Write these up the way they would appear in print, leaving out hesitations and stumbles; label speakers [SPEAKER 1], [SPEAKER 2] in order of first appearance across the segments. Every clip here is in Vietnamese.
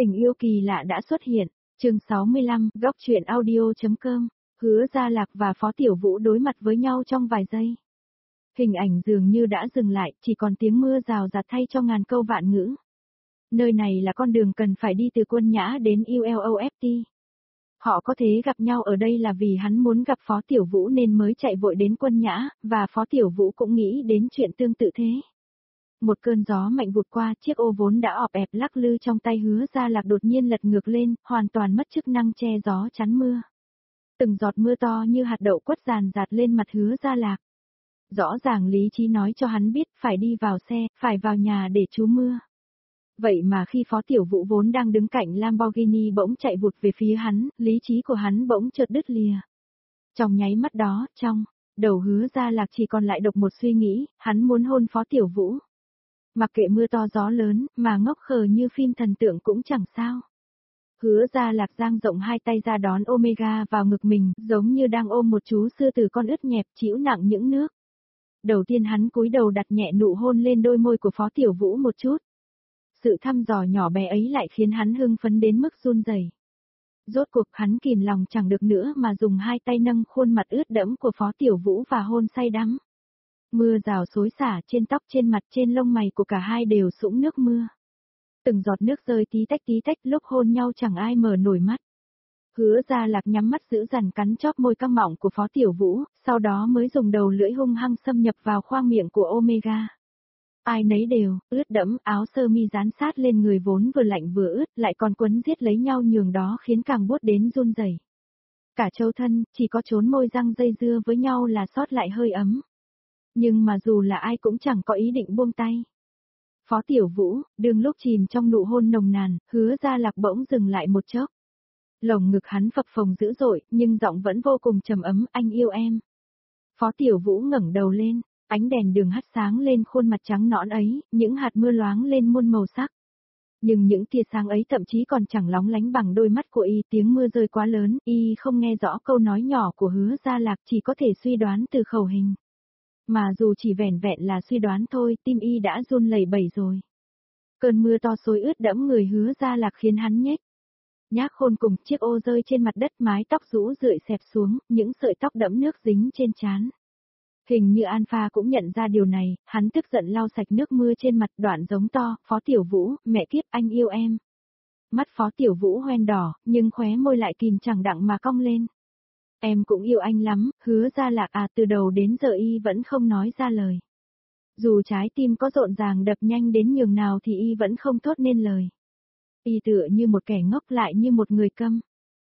[SPEAKER 1] Tình yêu kỳ lạ đã xuất hiện, chương 65, góc truyện audio.com, Hứa Gia Lạc và Phó Tiểu Vũ đối mặt với nhau trong vài giây. Hình ảnh dường như đã dừng lại, chỉ còn tiếng mưa rào rạt thay cho ngàn câu vạn ngữ. Nơi này là con đường cần phải đi từ Quân Nhã đến ULOFT. Họ có thể gặp nhau ở đây là vì hắn muốn gặp Phó Tiểu Vũ nên mới chạy vội đến Quân Nhã, và Phó Tiểu Vũ cũng nghĩ đến chuyện tương tự thế. Một cơn gió mạnh vụt qua, chiếc ô vốn đã ọp ẹp lắc lư trong tay Hứa Gia Lạc đột nhiên lật ngược lên, hoàn toàn mất chức năng che gió chắn mưa. Từng giọt mưa to như hạt đậu quất ràn rạt lên mặt Hứa Gia Lạc. Rõ ràng lý trí nói cho hắn biết phải đi vào xe, phải vào nhà để trú mưa. Vậy mà khi Phó Tiểu Vũ vốn đang đứng cạnh Lamborghini bỗng chạy vụt về phía hắn, lý trí của hắn bỗng chợt đứt lìa. Trong nháy mắt đó, trong đầu Hứa Gia Lạc chỉ còn lại độc một suy nghĩ, hắn muốn hôn Phó Tiểu Vũ. Mặc kệ mưa to gió lớn, mà ngốc khờ như phim thần tượng cũng chẳng sao. Hứa Gia Lạc dang rộng hai tay ra đón Omega vào ngực mình, giống như đang ôm một chú sư tử con ướt nhẹp chịu nặng những nước. Đầu tiên hắn cúi đầu đặt nhẹ nụ hôn lên đôi môi của Phó Tiểu Vũ một chút. Sự thăm dò nhỏ bé ấy lại khiến hắn hưng phấn đến mức run rẩy. Rốt cuộc hắn kìm lòng chẳng được nữa mà dùng hai tay nâng khuôn mặt ướt đẫm của Phó Tiểu Vũ và hôn say đắm. Mưa rào xối xả trên tóc trên mặt trên lông mày của cả hai đều sũng nước mưa. Từng giọt nước rơi tí tách lúc hôn nhau chẳng ai mở nổi mắt. Hứa Gia Lạc nhắm mắt giữ dằn cắn chóp môi căng mọng của Phó Tiểu Vũ, sau đó mới dùng đầu lưỡi hung hăng xâm nhập vào khoang miệng của Omega. Ai nấy đều, ướt đẫm, áo sơ mi dán sát lên người vốn vừa lạnh vừa ướt, lại còn quấn giết lấy nhau nhường đó khiến càng buốt đến run rẩy. Cả châu thân, chỉ có chốn môi răng dây dưa với nhau là sót lại hơi ấm. Nhưng mà dù là ai cũng chẳng có ý định buông tay. Phó Tiểu Vũ, đương lúc chìm trong nụ hôn nồng nàn, Hứa Gia Lạc bỗng dừng lại một chốc. Lồng ngực hắn phập phồng dữ dội, nhưng giọng vẫn vô cùng trầm ấm, anh yêu em. Phó Tiểu Vũ ngẩng đầu lên, ánh đèn đường hắt sáng lên khuôn mặt trắng nõn ấy, những hạt mưa loáng lên muôn màu sắc. Nhưng những tia sáng ấy thậm chí còn chẳng lóng lánh bằng đôi mắt của y, tiếng mưa rơi quá lớn, y không nghe rõ câu nói nhỏ của Hứa Gia Lạc, chỉ có thể suy đoán từ khẩu hình. Mà dù chỉ vẻn vẹn là suy đoán thôi, tim y đã run lẩy bẩy rồi. Cơn mưa to xối ướt đẫm người Hứa Gia Lạc khiến hắn nhếch nhác khôn cùng, chiếc ô rơi trên mặt đất, mái tóc rũ rượi xẹp xuống, những sợi tóc đẫm nước dính trên trán. Hình như Alpha cũng nhận ra điều này, hắn tức giận lau sạch nước mưa trên mặt, đoạn giống to, Phó Tiểu Vũ, mẹ kiếp, anh yêu em. Mắt Phó Tiểu Vũ hoen đỏ, nhưng khóe môi lại kìm chẳng đặng mà cong lên. Em cũng yêu anh lắm, Hứa Gia Lạc à, từ đầu đến giờ y vẫn không nói ra lời. Dù trái tim có rộn ràng đập nhanh đến nhường nào thì y vẫn không thốt nên lời. Y tựa như một kẻ ngốc lại như một người câm.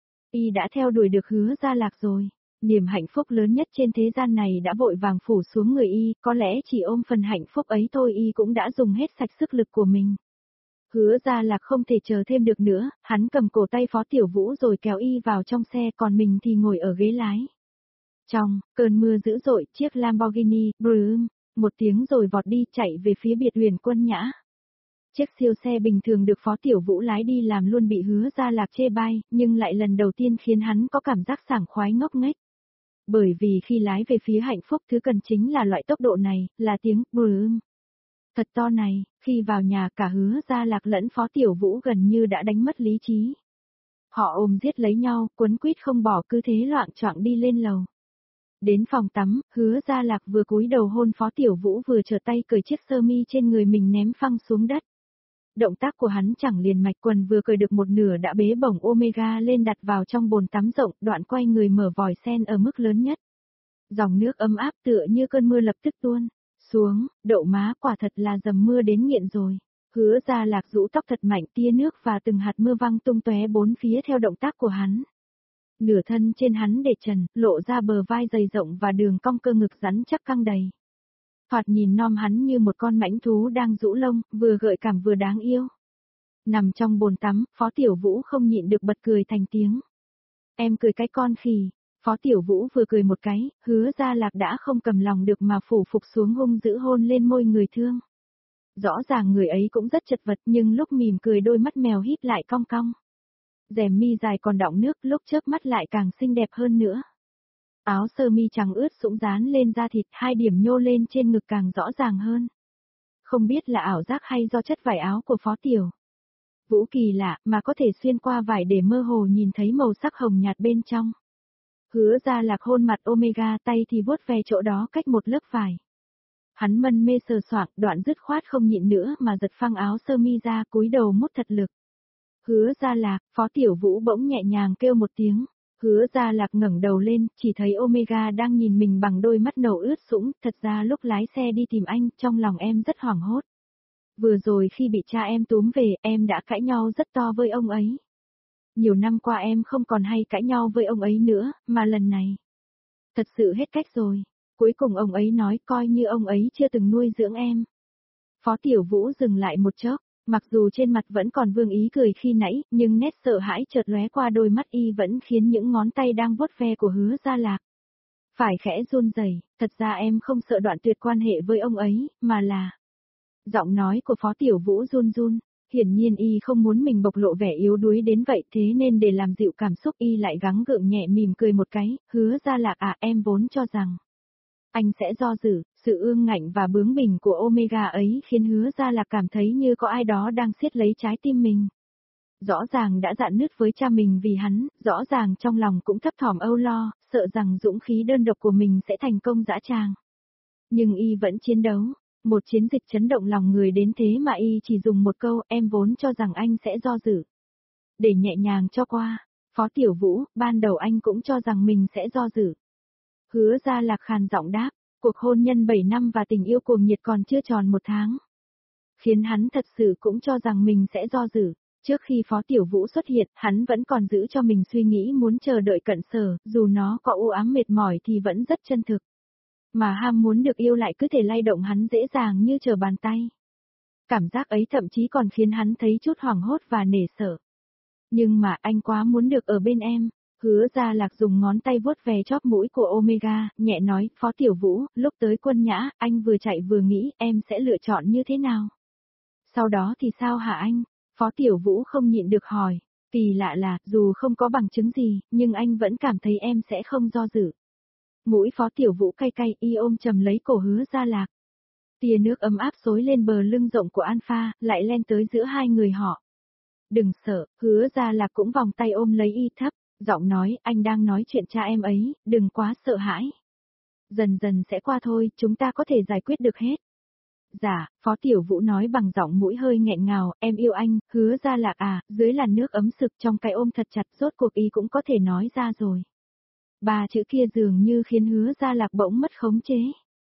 [SPEAKER 1] Y đã theo đuổi được Hứa Gia Lạc rồi. Niềm hạnh phúc lớn nhất trên thế gian này đã vội vàng phủ xuống người y, có lẽ chỉ ôm phần hạnh phúc ấy thôi y cũng đã dùng hết sạch sức lực của mình. Hứa Gia Lạc không thể chờ thêm được nữa, hắn cầm cổ tay Phó Tiểu Vũ rồi kéo y vào trong xe, còn mình thì ngồi ở ghế lái. Trong cơn mưa dữ dội, chiếc Lamborghini, brrrm, một tiếng rồi vọt đi chạy về phía biệt huyền Quân Nhã. Chiếc siêu xe bình thường được Phó Tiểu Vũ lái đi làm luôn bị Hứa Gia Lạc chê bai, nhưng lại lần đầu tiên khiến hắn có cảm giác sảng khoái ngốc nghếch. Bởi vì khi lái về phía hạnh phúc thứ cần chính là loại tốc độ này, là tiếng brrrm thật to này, khi vào nhà cả Hứa Gia Lạc lẫn Phó Tiểu Vũ gần như đã đánh mất lý trí. Họ ôm giết lấy nhau, quấn quýt không bỏ, cứ thế loạng choạng đi lên lầu. Đến phòng tắm, Hứa Gia Lạc vừa cúi đầu hôn Phó Tiểu Vũ vừa trở tay cởi chiếc sơ mi trên người mình ném phăng xuống đất. Động tác của hắn chẳng liền mạch, quần vừa cởi được một nửa đã bế bổng Omega lên đặt vào trong bồn tắm rộng, đoạn quay người mở vòi sen ở mức lớn nhất. Dòng nước ấm áp tựa như cơn mưa lập tức tuôn xuống, đậu má, quả thật là dầm mưa đến nghiện rồi. Hứa Gia Lạc rũ tóc thật mạnh, tia nước và từng hạt mưa văng tung tóe bốn phía theo động tác của hắn. Nửa thân trên hắn để trần, lộ ra bờ vai dày rộng và đường cong cơ ngực rắn chắc căng đầy. Thoạt nhìn non hắn như một con mãnh thú đang rũ lông, vừa gợi cảm vừa đáng yêu. Nằm trong bồn tắm, Phó Tiểu Vũ không nhịn được bật cười thành tiếng. Em cười cái con khỉ. Phó Tiểu Vũ vừa cười một cái, Hứa Gia Lạc đã không cầm lòng được mà phủ phục xuống hung dữ hôn lên môi người thương. Rõ ràng người ấy cũng rất chật vật, nhưng lúc mỉm cười đôi mắt mèo híp lại cong cong. Rèm mi dài còn đọng nước, lúc chớp mắt lại càng xinh đẹp hơn nữa. Áo sơ mi trắng ướt sũng dán lên da thịt, hai điểm nhô lên trên ngực càng rõ ràng hơn. Không biết là ảo giác hay do chất vải áo của Phó Tiểu Vũ kỳ lạ mà có thể xuyên qua vải để mơ hồ nhìn thấy màu sắc hồng nhạt bên trong. Hứa Gia Lạc hôn mặt Omega, tay thì vuốt ve chỗ đó cách một lớp vải. Hắn mân mê sờ soạng, đoạn dứt khoát không nhịn nữa mà giật phăng áo sơ mi ra, cúi đầu mút thật lực. Hứa Gia Lạc, Phó Tiểu Vũ bỗng nhẹ nhàng kêu một tiếng. Hứa Gia Lạc ngẩng đầu lên, chỉ thấy Omega đang nhìn mình bằng đôi mắt nâu ướt sũng, thật ra lúc lái xe đi tìm anh, trong lòng em rất hoảng hốt. Vừa rồi khi bị cha em túm về, em đã cãi nhau rất to với ông ấy. Nhiều năm qua em không còn hay cãi nhau với ông ấy nữa, mà lần này. Thật sự hết cách rồi. Cuối cùng ông ấy nói coi như ông ấy chưa từng nuôi dưỡng em. Phó Tiểu Vũ dừng lại một chốc, mặc dù trên mặt vẫn còn vương ý cười khi nãy, nhưng nét sợ hãi chợt lóe qua đôi mắt y vẫn khiến những ngón tay đang vuốt ve của Hứa Gia Lạc phải khẽ run rẩy. Thật ra em không sợ đoạn tuyệt quan hệ với ông ấy, mà là... Giọng nói của Phó Tiểu Vũ run run, hiển nhiên y không muốn mình bộc lộ vẻ yếu đuối đến vậy, thế nên để làm dịu cảm xúc y lại gắng gượng nhẹ mỉm cười một cái. Hứa Gia Lạc à, em vốn cho rằng anh sẽ do dự. Sự ương ngạnh và bướng bỉnh của Omega ấy khiến Hứa Gia Lạc cảm thấy như có ai đó đang siết lấy trái tim mình. Rõ ràng đã rạn nứt với cha mình vì hắn, rõ ràng trong lòng cũng thấp thỏm âu lo, sợ rằng dũng khí đơn độc của mình sẽ thành công dã tràng. Nhưng y vẫn chiến đấu, một chiến dịch chấn động lòng người đến thế mà y chỉ dùng một câu, em vốn cho rằng anh sẽ do dự. Để nhẹ nhàng cho qua, Phó Tiểu Vũ, ban đầu anh cũng cho rằng mình sẽ do dự. Hứa Gia Lạc khàn giọng đáp, cuộc hôn nhân 7 năm và tình yêu cuồng nhiệt còn chưa tròn 1 tháng. Khiến hắn thật sự cũng cho rằng mình sẽ do dự. Trước khi Phó Tiểu Vũ xuất hiện, hắn vẫn còn giữ cho mình suy nghĩ muốn chờ đợi Cận Sở, dù nó có u ám mệt mỏi thì vẫn rất chân thực. Mà ham muốn được yêu lại cứ thể lay động hắn dễ dàng như trở bàn tay. Cảm giác ấy thậm chí còn khiến hắn thấy chút hoảng hốt và nể sợ. Nhưng mà anh quá muốn được ở bên em. Hứa Gia Lạc dùng ngón tay vuốt về chóp mũi của Omega, nhẹ nói, Phó Tiểu Vũ, lúc tới Quân Nhã, anh vừa chạy vừa nghĩ em sẽ lựa chọn như thế nào. Sau đó thì sao hả anh? Phó Tiểu Vũ không nhịn được hỏi. Kỳ lạ là, dù không có bằng chứng gì, nhưng anh vẫn cảm thấy em sẽ không do dự. Mũi Phó Tiểu Vũ cay cay, y ôm chầm lấy cổ Hứa Gia Lạc. Tia nước ấm áp xối lên bờ lưng rộng của Alpha, lại len tới giữa hai người họ. Đừng sợ, Hứa Gia Lạc cũng vòng tay ôm lấy y thấp, giọng nói, anh đang nói chuyện cha em ấy, đừng quá sợ hãi. Dần dần sẽ qua thôi, chúng ta có thể giải quyết được hết. Dạ, Phó Tiểu Vũ nói bằng giọng mũi hơi nghẹn ngào, em yêu anh. Hứa Gia Lạc à, dưới làn nước ấm sực trong cái ôm thật chặt, rốt cuộc y cũng có thể nói ra rồi. 3 chữ kia dường như khiến Hứa Gia Lạc bỗng mất khống chế.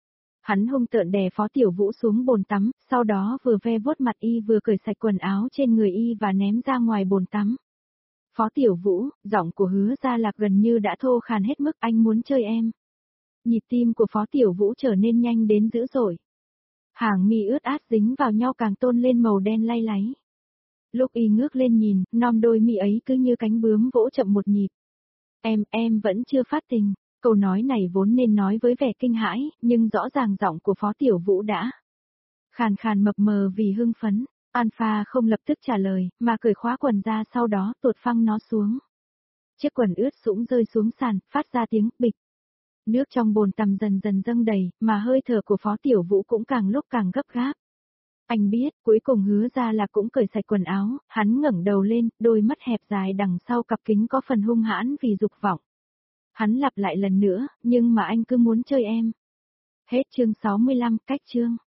[SPEAKER 1] Hắn hung tợn đè Phó Tiểu Vũ xuống bồn tắm, sau đó vừa ve vuốt mặt y vừa cởi sạch quần áo trên người y và ném ra ngoài bồn tắm. Phó Tiểu Vũ, giọng của Hứa Gia Lạc gần như đã thô khàn hết mức, anh muốn chơi em. Nhịp tim của Phó Tiểu Vũ trở nên nhanh đến dữ dội. Hàng mi ướt át dính vào nhau càng tôn lên màu đen lay láy. Lúc y ngước lên nhìn, non đôi mi ấy cứ như cánh bướm vỗ chậm một nhịp. Em vẫn chưa phát tình. Câu nói này vốn nên nói với vẻ kinh hãi, nhưng rõ ràng giọng của Phó Tiểu Vũ đã khàn khàn mập mờ vì hưng phấn. Alpha không lập tức trả lời, mà cởi khóa quần ra sau đó tuột phăng nó xuống. Chiếc quần ướt sũng rơi xuống sàn, phát ra tiếng bịch. Nước trong bồn tắm dần dần dâng đầy, mà hơi thở của Phó Tiểu Vũ cũng càng lúc càng gấp gáp. Anh biết, cuối cùng Hứa Gia Lạc cũng cởi sạch quần áo, hắn ngẩng đầu lên, đôi mắt hẹp dài đằng sau cặp kính có phần hung hãn vì dục vọng. Hắn lặp lại lần nữa, nhưng mà anh cứ muốn chơi em. Hết chương 65, cách chương.